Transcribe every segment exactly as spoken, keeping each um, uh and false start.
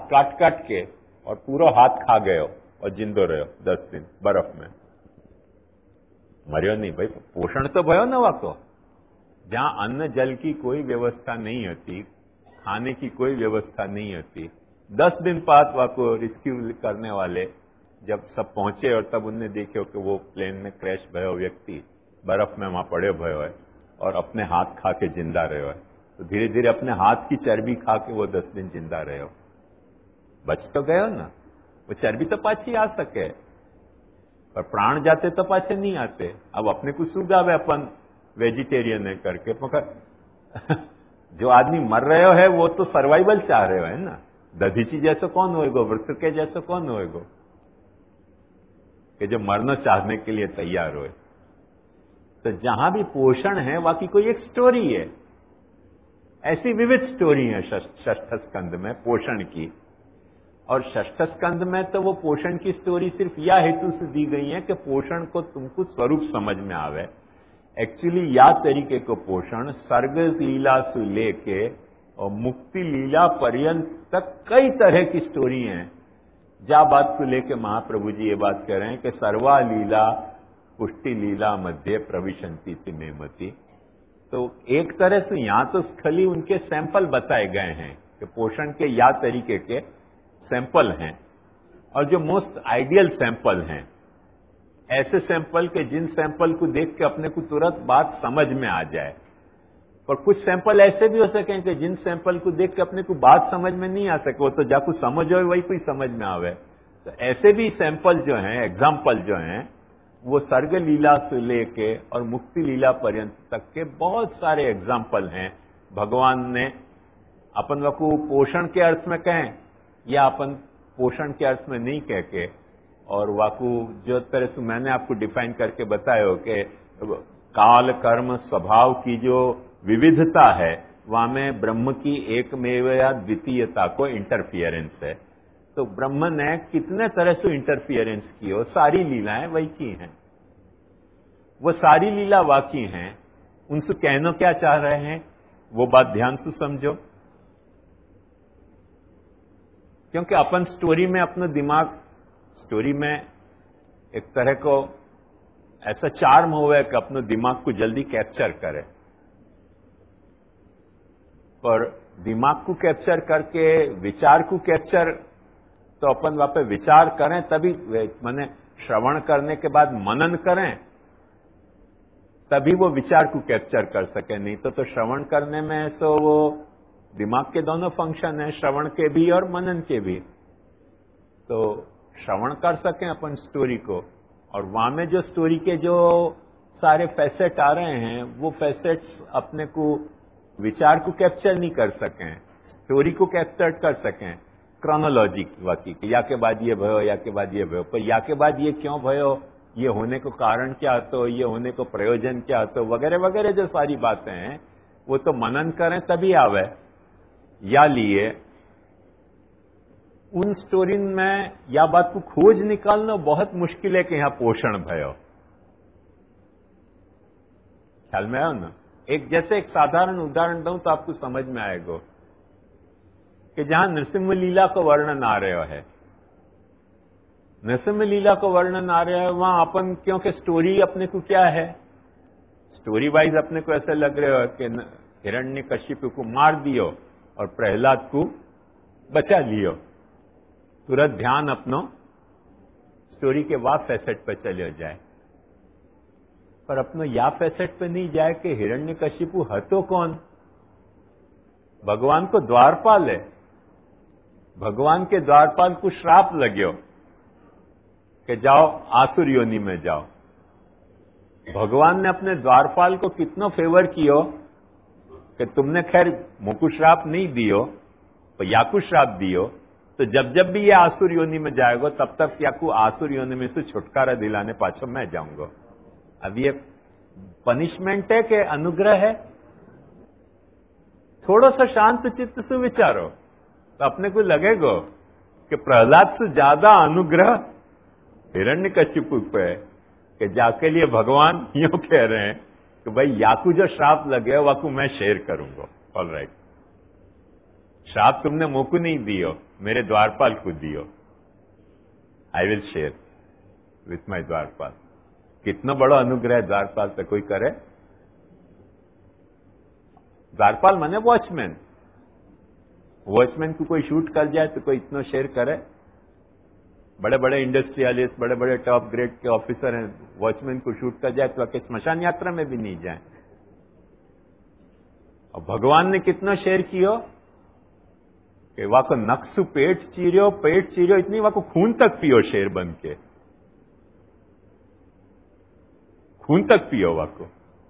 काट काट के और पूरा हाथ खा गयो और जिंदो रहो दस दिन बर्फ में, मरियो नहीं भाई, पोषण तो भयो ना वाको। जहां अन्न जल की कोई व्यवस्था नहीं होती, खाने की कोई व्यवस्था नहीं होती, दस दिन बाद वाको रेस्क्यू करने वाले जब सब पहुंचे और तब उनने देखे कि वो प्लेन में क्रैश भयो व्यक्ति बर्फ में वहां पड़े भयो है और अपने हाथ खा के जिंदा रहो है, तो धीरे धीरे अपने हाथ की चर्बी खा के वो दस दिन जिंदा रहो, बच तो गयो ना। वो चर्बी तो पाछी आ सके पर प्राण जाते तो पाछे नहीं आते। अब अपने को सुगावे अपन वेजिटेरियन है करके, मगर जो आदमी मर रहे है वो तो सर्वाइवल चाह रहे हो है ना। दधीची जैसे कौन होएगो, वृत्र के जैसे कौन होएगो कि जो मरना चाहने के लिए तैयार होए। तो जहां भी पोषण है वहां की कोई एक स्टोरी है, ऐसी विविध स्टोरी है षष्ठ स्कंद में पोषण की। और षष्ठ स्कंद में तो वो पोषण की स्टोरी सिर्फ यह हेतु से दी गई है कि पोषण को तुमको स्वरूप समझ में आवे। एक्चुअली या तरीके को पोषण सर्ग लीला से लेके और मुक्ति लीला पर्यंत तक कई तरह की स्टोरी हैं। जा बात को लेके महाप्रभु जी ये बात कह रहे हैं कि सर्वा लीला पुष्टि लीला मध्य प्रविशंति तिमेमति। तो एक तरह से यहां तो खाली उनके सैंपल बताए गए हैं कि पोषण के या तरीके के सैंपल हैं, और जो मोस्ट आइडियल सैंपल हैं, ऐसे सैंपल के जिन सैंपल को देख के अपने को तुरंत बात समझ में आ जाए। और कुछ सैंपल ऐसे भी हो सके कि जिन सैंपल को देख के अपने को बात समझ में नहीं आ सके, वो तो जाकू समझ हो वही कोई समझ में आवे। तो ऐसे भी सैंपल जो हैं, एग्जाम्पल जो हैं, वो सर्ग लीला से लेके और मुक्ति लीला पर्यंत तक के बहुत सारे एग्जाम्पल हैं। भगवान ने अपन को पोषण के अर्थ में कहें या अपन पोषण के अर्थ में नहीं कह के, और वाकु जो तरह से मैंने आपको डिफाइन करके बताया हो कि काल कर्म स्वभाव की जो विविधता है वहां में ब्रह्म की एकमेव या द्वितीयता को इंटरफियरेंस है। तो ब्रह्म ने कितने तरह से इंटरफियरेंस की हो, सारी लीलाएं वही की हैं। वो सारी लीला वाकी हैं। उनसे कहना क्या चाह रहे हैं वो बात ध्यान से समझो, क्योंकि अपन स्टोरी में अपना दिमाग, स्टोरी में एक तरह को ऐसा चार्म हुआ है कि अपने दिमाग को जल्दी कैप्चर करे, पर दिमाग को कैप्चर करके विचार को कैप्चर तो अपन वहां पे विचार करें तभी, माने श्रवण करने के बाद मनन करें तभी वो विचार को कैप्चर कर सके। नहीं तो तो श्रवण करने में सो वो दिमाग के दोनों फंक्शन है, श्रवण के भी और मनन के भी। तो श्रवण कर सकें अपन स्टोरी को, और वहां में जो स्टोरी के जो सारे फैसेट आ रहे हैं वो फैसेट्स अपने को विचार को कैप्चर नहीं कर सकें, स्टोरी को कैप्चर कर सकें क्रोनोलॉजी वाकी, या के बाद ये भयो, या के बाद ये भयो, पर या के बाद ये क्यों भयो, ये होने को कारण क्या, तो ये होने को प्रयोजन क्या, तो वगैरह वगैरह जो सारी बातें हैं वो तो मनन करें तभी आवे। या लिए उन स्टोरी में या बात को खोज निकालना बहुत मुश्किल है कि यहां पोषण भयो। ख्याल में आयो ना। एक जैसे एक साधारण उदाहरण दूं तो आपको समझ में आएगा कि जहां नृसिंह लीला को वर्णन आ रहा है, नृसिंह लीला को वर्णन आ रहा है, वहां अपन क्योंकि स्टोरी अपने को क्या है, स्टोरी वाइज अपने को ऐसा लग रहा है कि हिरण्यकशिपु को मार दियो और प्रहलाद को बचा लियो। तुरंत ध्यान अपनो स्टोरी के वाह फैसेट पर चले जाए, पर अपनो या फैसेट पे नहीं जाए कि हिरण्यकशिपु हतो कौन। भगवान को द्वारपाल है, भगवान के द्वारपाल को श्राप लग्यो कि जाओ आसुर योनि में जाओ। भगवान ने अपने द्वारपाल को कितना फेवर कियो कि तुमने खैर मुकु श्राप नहीं दियो तो याकू श्राप दियो, तो जब जब भी ये आसुर योनि में जाएगा तब तक याकू आसुर योनि में से छुटकारा दिलाने पाछो मैं जाऊंगा। अब ये पनिशमेंट है कि अनुग्रह है? थोड़ा सा शांत चित्त से विचारो तो अपने को लगेगा कि प्रहलाद से ज्यादा अनुग्रह हिरण्यकशिपु पे है, कि जाके लिए भगवान यूं कह रहे हैं कि भाई याकू जो श्राप लगे वाकू मैं शेयर करूंगा। ऑल राइट, श्राप तुमने मोकू नहीं दियो, मेरे द्वारपाल को दियो, I will share with my द्वारपाल। कितना बड़ा अनुग्रह है द्वारपाल पे कोई करे। द्वारपाल माने वॉचमैन। वॉचमैन को कोई शूट कर जाए तो कोई इतना शेयर करे। बड़े बड़े इंडस्ट्रियलिस्ट, बड़े बड़े टॉप ग्रेड के ऑफिसर हैं, वॉचमैन को शूट कर जाए तो आके स्मशान यात्रा में भी नहीं जाए। और भगवान ने कितना शेयर कियो कि वाको नक्सु पेट चीरियो, पेट चीरियो इतनी वाको खून तक पियो शेर बन के, खून तक पियो वाको।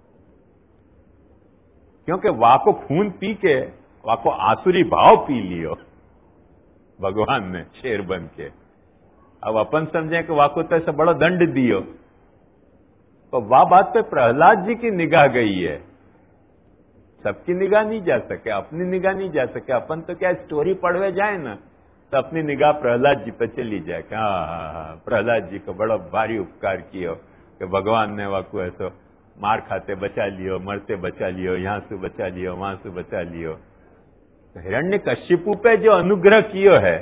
क्योंकि वाको खून पी के वाको आसुरी भाव पी लियो भगवान ने शेर बन के। अब अपन समझे कि वाको तो ऐसा बड़ा दंड दियो, तो वाह बात पे प्रहलाद जी की निगाह गई है। सबकी निगाह नहीं जा सके, अपनी निगाह नहीं जा सके। अपन तो क्या स्टोरी पढ़वे जाए ना तो अपनी निगाह प्रहलाद जी पे चली जाए कि हाँ हाँ हाँ प्रहलाद जी को बड़ा भारी उपकार कियो कि भगवान ने वाको ऐसा मार खाते बचा लियो, मरते बचा लियो, यहां से बचा लियो, वहां से बचा लियो। तो हिरण्यकश्यपु पे जो अनुग्रह कियो है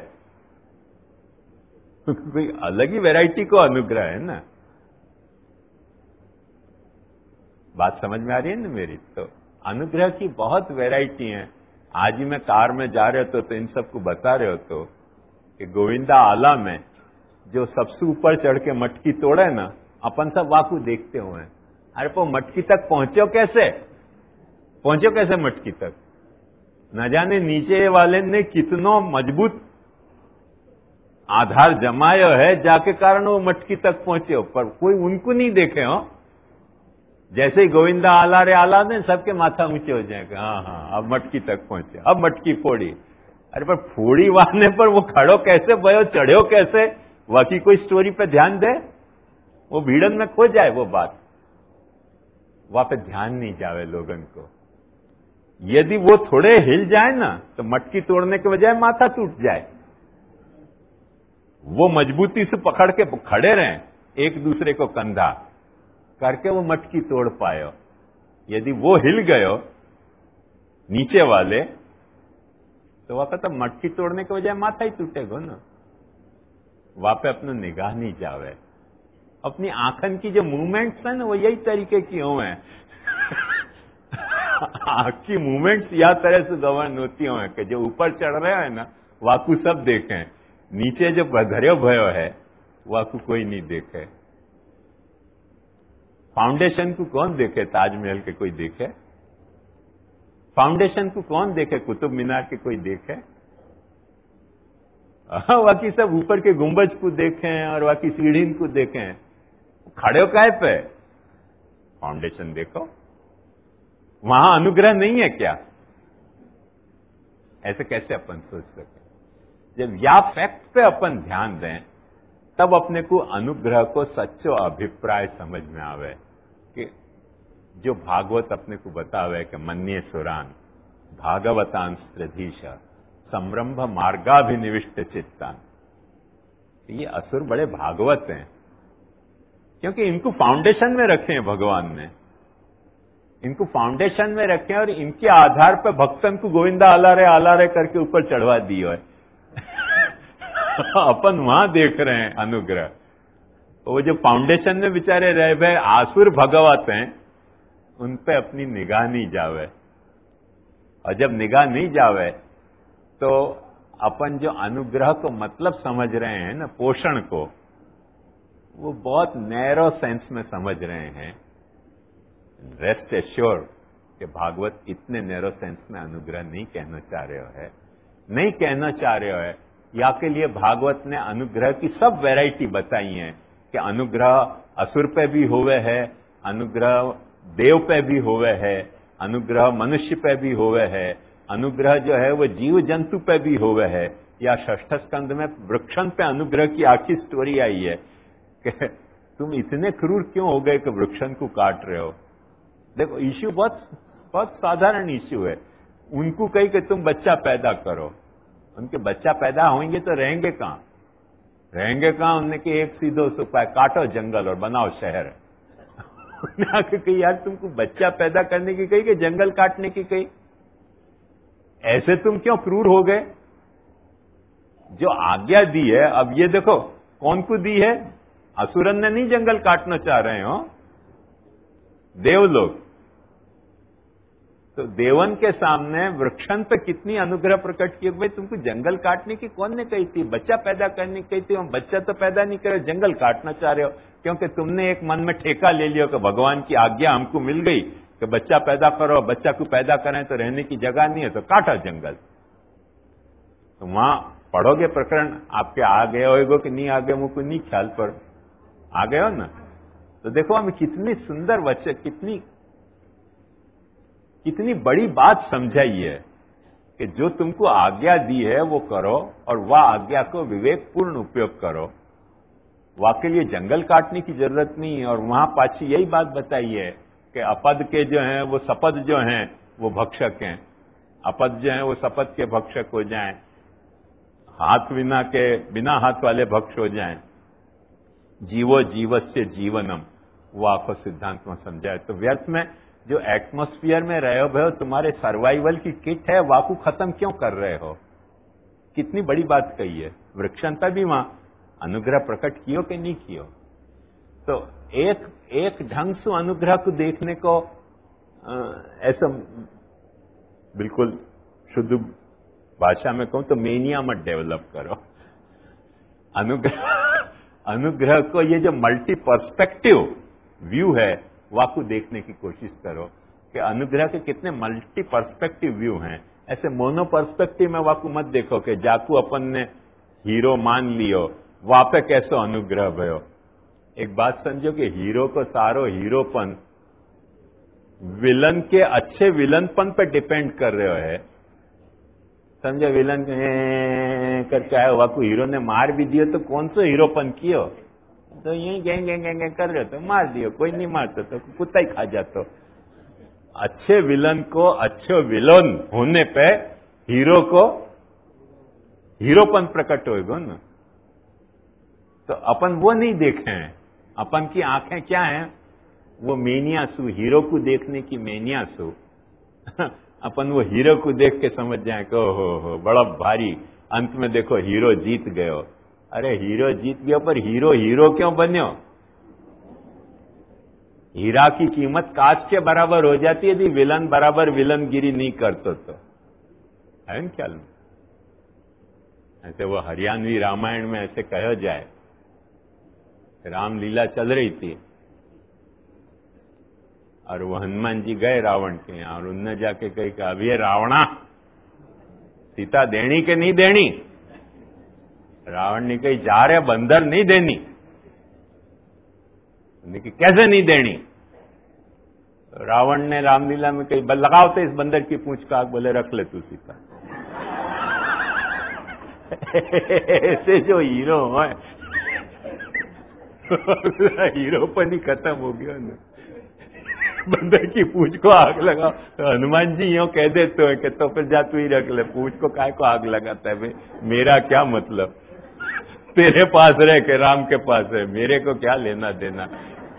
कोई अलग ही वैरायटी को अनुग्रह है ना। बात समझ में आ रही है ना मेरी? तो अनुग्रह की बहुत वैरायटी है। आज ही मैं कार में जा रहे हो तो इन सबको बता रहे हो तो कि गोविंदा आला में जो सबसे ऊपर चढ़ के मटकी तोड़े ना, अपन सब वाकू देखते हुए हैं। अरे वो मटकी तक पहुंचो कैसे, पहुंचो कैसे मटकी तक? न जाने नीचे वाले ने कितनो मजबूत आधार जमायो है जाके कारण वो मटकी तक पहुंचे, पर कोई उनको नहीं देखे हो। जैसे ही गोविंदा आला रे आला ने सबके माथा ऊंचे हो जाएगा, हाँ हाँ अब मटकी तक पहुंचे, अब मटकी फोड़ी। अरे पर फोड़ी वाने पर वो खड़ो कैसे भयो, चढ़ो कैसे, बाकी कोई स्टोरी पे ध्यान दे, वो भीड़न में खो जाए वो बात, वहां पे ध्यान नहीं जावे लोगन को। यदि वो थोड़े हिल जाए ना तो मटकी तोड़ने के बजाय माथा टूट जाए। वो मजबूती से पकड़ के खड़े रहें, एक दूसरे को कंधा करके वो मटकी तोड़ पायो। यदि वो हिल गयो नीचे वाले तो वहां पे तो मटकी तोड़ने के बजाय माथा ही टूटेगा ना। वहां पे अपनी निगाह नहीं जावे। अपनी आंखन की जो मूवमेंट्स है ना वो यही तरीके की हो हैं। आंख की मूवमेंट्स या तरह से गवर्न होती हो कि जो ऊपर चढ़ रहे हैं ना वाकू सब देखें, नीचे जो घर्यो भयो है वाकू कोई नहीं देखे। फाउंडेशन को कौन देखे? ताजमहल के कोई देखे? फाउंडेशन को कौन देखे? कुतुब मीनार के कोई देखे? बाकी सब ऊपर के गुंबज को देखें और बाकी सीढ़ी को देखें, खड़े हो काहे पे? फाउंडेशन देखो। वहां अनुग्रह नहीं है क्या? ऐसे कैसे अपन सोच सके? जब या फैक्ट पे अपन ध्यान दें तब अपने को अनुग्रह को सच्चो अभिप्राय समझ में आवे कि जो भागवत अपने को बतावे कि मन्ये सुरान भागवतांश प्रधीशा संरंभ मार्गाभिनिविष्ट चित्तान। ये असुर बड़े भागवत हैं क्योंकि इनको फाउंडेशन में रखे हैं भगवान ने, इनको फाउंडेशन में रखे और इनके आधार पर भक्तन को गोविंदा आला रे आला रे करके ऊपर चढ़वा दियो है। अपन वहां देख रहे हैं अनुग्रह। तो वो जो फाउंडेशन में बेचारे रह गए आसुर भगवत हैं, उन पे अपनी निगाह नहीं जावे। और जब निगाह नहीं जावे तो अपन जो अनुग्रह को मतलब समझ रहे हैं ना, पोषण को, वो बहुत नैरो सेंस में समझ रहे हैं। रेस्ट एश्योर कि भागवत इतने नैरो सेंस में अनुग्रह नहीं कहना चाह रहे हो है, नहीं कहना चाह रहे हो है। या के लिए भागवत ने अनुग्रह की सब वैरायटी बताई है कि अनुग्रह असुर पे भी होवे है, अनुग्रह देव पे भी होवे है, अनुग्रह मनुष्य पे भी होवे है, अनुग्रह जो है वो जीव जंतु पे भी होवे है। या षष्ठ स्कंद में वृक्षन पे अनुग्रह की आखिरी स्टोरी आई है कि तुम इतने क्रूर क्यों हो गए कि वृक्षन को काट रहे हो। देखो इश्यू बहुत बहुत साधारण इश्यू है। उनको कही कि तुम बच्चा पैदा करो, उनके बच्चा पैदा होंगे तो रहेंगे कहां? रहेंगे कहां? उनने कि एक सीधो सुपाय काटो जंगल और बनाओ शहर। उन्हें आके कही यार तुमको बच्चा पैदा करने की कही कि जंगल काटने की कही? ऐसे तुम क्यों क्रूर हो गए? जो आज्ञा दी है, अब ये देखो कौन को दी है? असुरन ने नहीं जंगल काटना चाह रहे हो, देवलोग। तो देवन के सामने वृक्षन पे कितनी अनुग्रह प्रकट की। भाई तुमको जंगल काटने की कौन ने कही थी? बच्चा पैदा करने की कही थी। हम बच्चा तो पैदा नहीं करे, जंगल काटना चाह रहे हो क्योंकि तुमने एक मन में ठेका ले लिया कि भगवान की आज्ञा हमको मिल गई कि बच्चा पैदा करो, बच्चा को पैदा करें तो रहने की जगह नहीं है तो काटा जंगल। तो वहां पढ़ोगे प्रकरण, आपके आ गए होएगो कि नहीं आ गए मुझको नहीं ख्याल, पर आ गए हो ना। तो देखो हमें कितनी सुंदर वचन, कितनी कितनी बड़ी बात समझाई है कि जो तुमको आज्ञा दी है वो करो और वह आज्ञा को विवेकपूर्ण उपयोग करो। वाकई लिए जंगल काटने की जरूरत नहीं है। और वहां पाछी यही बात बताई है कि अपद के जो हैं वो सपद जो हैं वो भक्षक हैं, अपद जो हैं वो सपद के भक्षक हो जाएं, हाथ बिना के बिना हाथ वाले भक्ष हो जाएं। जीवो जीवस्य जीवनम, वो आपको सिद्धांत में समझाए। तो व्यर्थ में जो एटमॉस्फेयर में रहे हो, तुम्हारे सर्वाइवल की किट है, वाकू खत्म क्यों कर रहे हो? कितनी बड़ी बात कही है। वृक्षंता भी वहां अनुग्रह प्रकट कियो कि नहीं कियो। तो एक एक ढंग से अनुग्रह को देखने को ऐसा बिल्कुल शुद्ध भाषा में कहूं तो मेनिया मत डेवलप करो। अनुग्रह अनुग्रह को ये जो मल्टी पर्सपेक्टिव व्यू है वाकू देखने की कोशिश करो कि अनुग्रह के कितने मल्टी पर्सपेक्टिव व्यू हैं। ऐसे मोनो पर्सपेक्टिव में वाकू मत देखो कि जाकू अपन ने हीरो मान लियो, वहां पे कैसो अनुग्रह भयो। एक बात समझो कि हीरो को सारो हीरोपन विलन के अच्छे विलनपन पे डिपेंड कर रहे है। समझो विलन करके आयो, वाकू हीरो ने मार भी दियो तो कौन सा हीरोपन कियो? तो यही गैंग गैंग गैंग कर रहे हो तो मार दियो, कोई नहीं मारता तो कुत्ता ही खा जाता। अच्छे विलन को अच्छे विलन होने पे हीरो को हीरोपन प्रकट होएगा ना। तो अपन वो नहीं देखे हैं, अपन की आंखें क्या हैं? वो मेनियासु, हीरो को देखने की मेनियासु। अपन वो हीरो को देख के समझ जाए कि हो हो बड़ा भारी, अंत में देखो हीरो जीत गयो। अरे हीरो जीत गया, पर हीरो हीरो क्यों बन्यो? हीरा की कीमत कांच के बराबर हो जाती है यदि विलन बराबर विलनगिरी नहीं करते तो, है ना ख्याल में? ऐसे वो हरियाणवी रामायण में ऐसे कहा जाए, रामलीला चल रही थी और वो हनुमान जी गए रावण के यहां और उनने जाके कही कि अब ये रावणा सीता देनी के नहीं देनी? रावण ने कही जा रहे बंदर नहीं देनी। कि कैसे नहीं देनी? रावण ने रामलीला में कही लगाओ तो इस बंदर की पूंछ का आग, बोले रख ले तू सीता। ऐसे जो हीरो है हीरोपन ही खत्म हो गया ना। बंदर की पूंछ को आग लगाओ तो हनुमान जी यूं कह देते हैं कि तो फिर जा तू ही रख ले, पूंछ को काय को आग लगाता है? भाई मेरा क्या मतलब? तेरे पास रह के राम के पास है, मेरे को क्या लेना देना?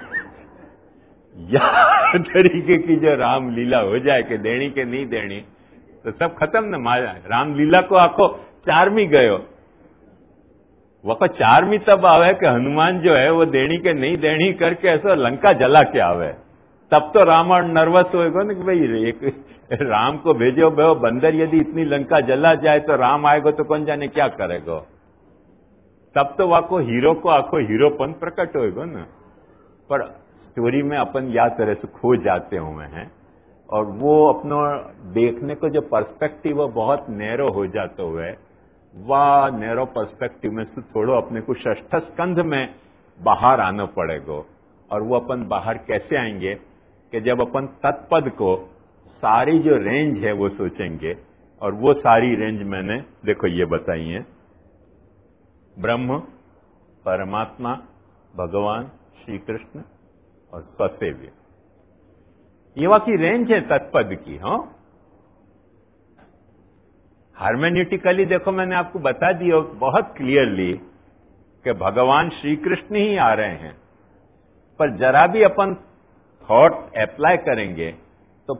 या तरीके की जो रामलीला हो जाए कि देनी के नहीं देनी तो सब खत्म न मारा। रामलीला को आखो चारमी गयो, वो चारमी तब आवे कि हनुमान जो है वो देनी के नहीं देनी करके ऐसा लंका जला के आवे। तब तो रावण नर्वस होएगा ना कि भाई एक राम को भेजो भो बंदर, यदि इतनी लंका जला जाए तो राम आएगा तो कौन जाने क्या करेगा। तब तो वाको हीरो को आखो हीरोपन प्रकट होएगा ना। पर स्टोरी में अपन या तरह से खो जाते हुए हैं और वो अपना देखने को जो पर्सपेक्टिव है बहुत नैरो हो जाते हुए, वह नैरो पर्सपेक्टिव में से थोड़ो अपने को षष्ठ स्कंध में बाहर आना पड़ेगा। और वो अपन बाहर कैसे आएंगे कि जब अपन तत्पद को सारी जो रेंज है वो सोचेंगे। और वो सारी रेंज मैंने देखो ये बताई है, ब्रह्म, परमात्मा, भगवान श्री कृष्ण और स्वसेव्य, ये वहां की रेंज है तत्पद की। हाँ, हार्मेन्यूटिकली देखो मैंने आपको बता दिया बहुत क्लियरली कि भगवान श्री कृष्ण ही आ रहे हैं। पर जरा भी अपन थॉट अप्लाई करेंगे